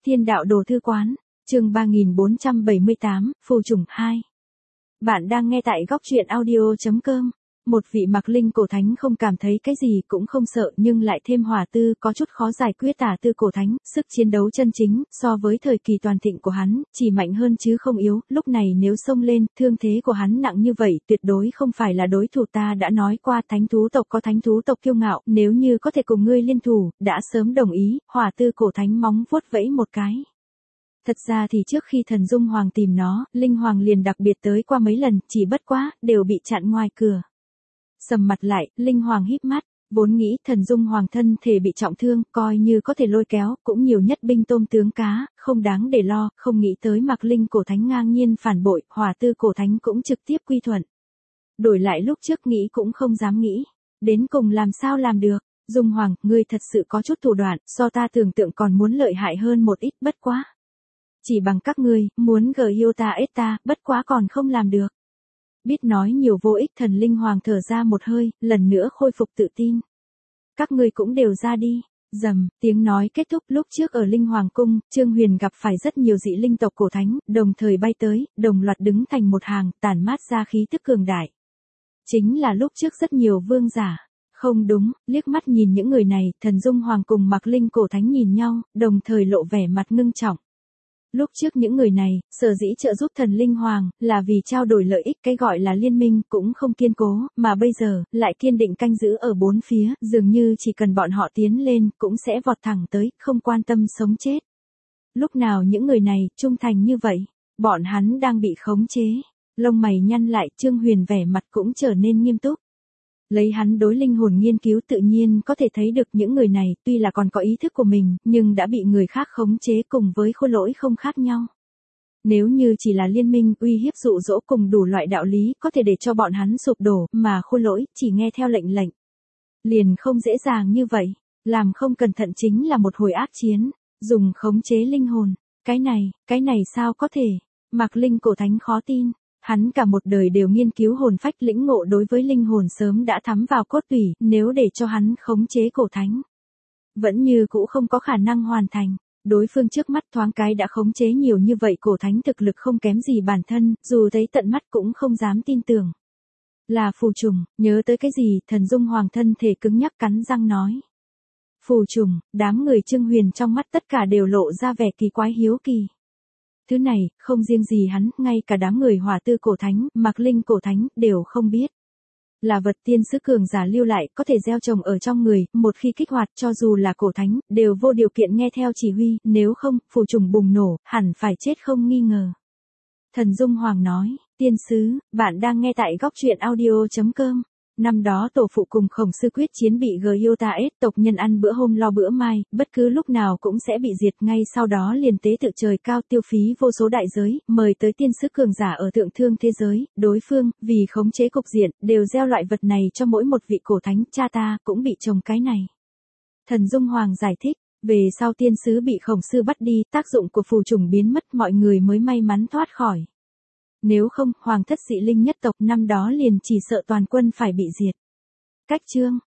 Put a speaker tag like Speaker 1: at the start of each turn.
Speaker 1: Thiên đạo đồ thư quán, chương 3478, phù trùng 2. Bạn đang nghe tại góc truyện audio.com. Một vị Mạc Linh cổ thánh không cảm thấy cái gì cũng không sợ nhưng lại thêm hỏa tư có chút khó giải quyết. Tả tư cổ thánh, sức chiến đấu chân chính, so với thời kỳ toàn thịnh của hắn, chỉ mạnh hơn chứ không yếu, lúc này nếu xông lên, thương thế của hắn nặng như vậy, tuyệt đối không phải là đối thủ. Ta đã nói qua thánh thú tộc có thánh thú tộc kiêu ngạo, nếu như có thể cùng ngươi liên thủ, đã sớm đồng ý. Hỏa tư cổ thánh móng vuốt vẫy một cái. Thật ra thì trước khi thần Dung Hoàng tìm nó, Linh Hoàng liền đặc biệt tới qua mấy lần, chỉ bất quá, đều bị chặn ngoài cửa. Sầm mặt lại, Linh Hoàng híp mắt, vốn nghĩ thần Dung Hoàng thân thể bị trọng thương, coi như có thể lôi kéo, cũng nhiều nhất binh tôm tướng cá, không đáng để lo, không nghĩ tới Mạc Linh cổ thánh ngang nhiên phản bội, hỏa tư cổ thánh cũng trực tiếp quy thuận. Đổi lại lúc trước nghĩ cũng không dám nghĩ, đến cùng làm sao làm được. Dung Hoàng, ngươi thật sự có chút thủ đoạn, so ta tưởng tượng còn muốn lợi hại hơn một ít, bất quá. Chỉ bằng các ngươi, muốn gờ yêu ta ết ta, bất quá còn không làm được. Biết nói nhiều vô ích, thần Linh Hoàng thở ra một hơi, lần nữa khôi phục tự tin. Các ngươi cũng đều ra đi. Rầm, tiếng nói kết thúc. Lúc trước ở Linh Hoàng cung, Trương Huyền gặp phải rất nhiều dị linh tộc cổ thánh, đồng thời bay tới, đồng loạt đứng thành một hàng, tản mát ra khí tức cường đại. Chính là lúc trước rất nhiều vương giả. Không đúng, liếc mắt nhìn những người này, thần Dung Hoàng cùng Mạc Linh cổ thánh nhìn nhau, đồng thời lộ vẻ mặt ngưng trọng. Lúc trước những người này, sở dĩ trợ giúp thần Linh Hoàng, là vì trao đổi lợi ích, cái gọi là liên minh cũng không kiên cố, mà bây giờ, lại kiên định canh giữ ở bốn phía, dường như chỉ cần bọn họ tiến lên, cũng sẽ vọt thẳng tới, không quan tâm sống chết. Lúc nào những người này, trung thành như vậy, bọn hắn đang bị khống chế. Lông mày nhăn lại, Trương Huyền vẻ mặt cũng trở nên nghiêm túc. Lấy hắn đối linh hồn nghiên cứu tự nhiên có thể thấy được những người này tuy là còn có ý thức của mình, nhưng đã bị người khác khống chế cùng với khôi lỗi không khác nhau. Nếu như chỉ là liên minh uy hiếp dụ dỗ cùng đủ loại đạo lý có thể để cho bọn hắn sụp đổ, mà khôi lỗi chỉ nghe theo lệnh. Liền không dễ dàng như vậy, làm không cẩn thận chính là một hồi ác chiến, dùng khống chế linh hồn. Cái này sao có thể? Mạc Linh cổ thánh khó tin. Hắn cả một đời đều nghiên cứu hồn phách, lĩnh ngộ đối với linh hồn sớm đã thấm vào cốt tủy, nếu để cho hắn khống chế cổ thánh, vẫn như cũ không có khả năng hoàn thành. Đối phương trước mắt thoáng cái đã khống chế nhiều như vậy cổ thánh, thực lực không kém gì bản thân, dù thấy tận mắt cũng không dám tin tưởng. Là phù trùng, nhớ tới cái gì, thần Dung Hoàng thân thể cứng nhắc cắn răng nói. Phù trùng, đám người Trương Huyền trong mắt tất cả đều lộ ra vẻ kỳ quái hiếu kỳ. Thứ này, không riêng gì hắn, ngay cả đám người hỏa tư cổ thánh, Mạc Linh cổ thánh, đều không biết. Là vật tiên sứ cường giả lưu lại, có thể gieo trồng ở trong người, một khi kích hoạt cho dù là cổ thánh, đều vô điều kiện nghe theo chỉ huy, nếu không, phù trùng bùng nổ, hẳn phải chết không nghi ngờ. Thần Dung Hoàng nói, tiên sứ, bạn đang nghe tại góc truyện audio.com. Năm đó tổ phụ cùng Khổng Sư quyết chiến bị Gyotaes tộc nhân ăn bữa hôm lo bữa mai, bất cứ lúc nào cũng sẽ bị diệt, ngay sau đó liền tế tự trời cao tiêu phí vô số đại giới, mời tới tiên sứ cường giả ở thượng thương thế giới, đối phương, vì khống chế cục diện, đều gieo loại vật này cho mỗi một vị cổ thánh, cha ta cũng bị trồng cái này. Thần Dung Hoàng giải thích, về sau tiên sứ bị Khổng Sư bắt đi, tác dụng của phù trùng biến mất, mọi người mới may mắn thoát khỏi. Nếu không, hoàng thất dị linh nhất tộc năm đó liền chỉ sợ toàn quân phải bị diệt. Cách chương,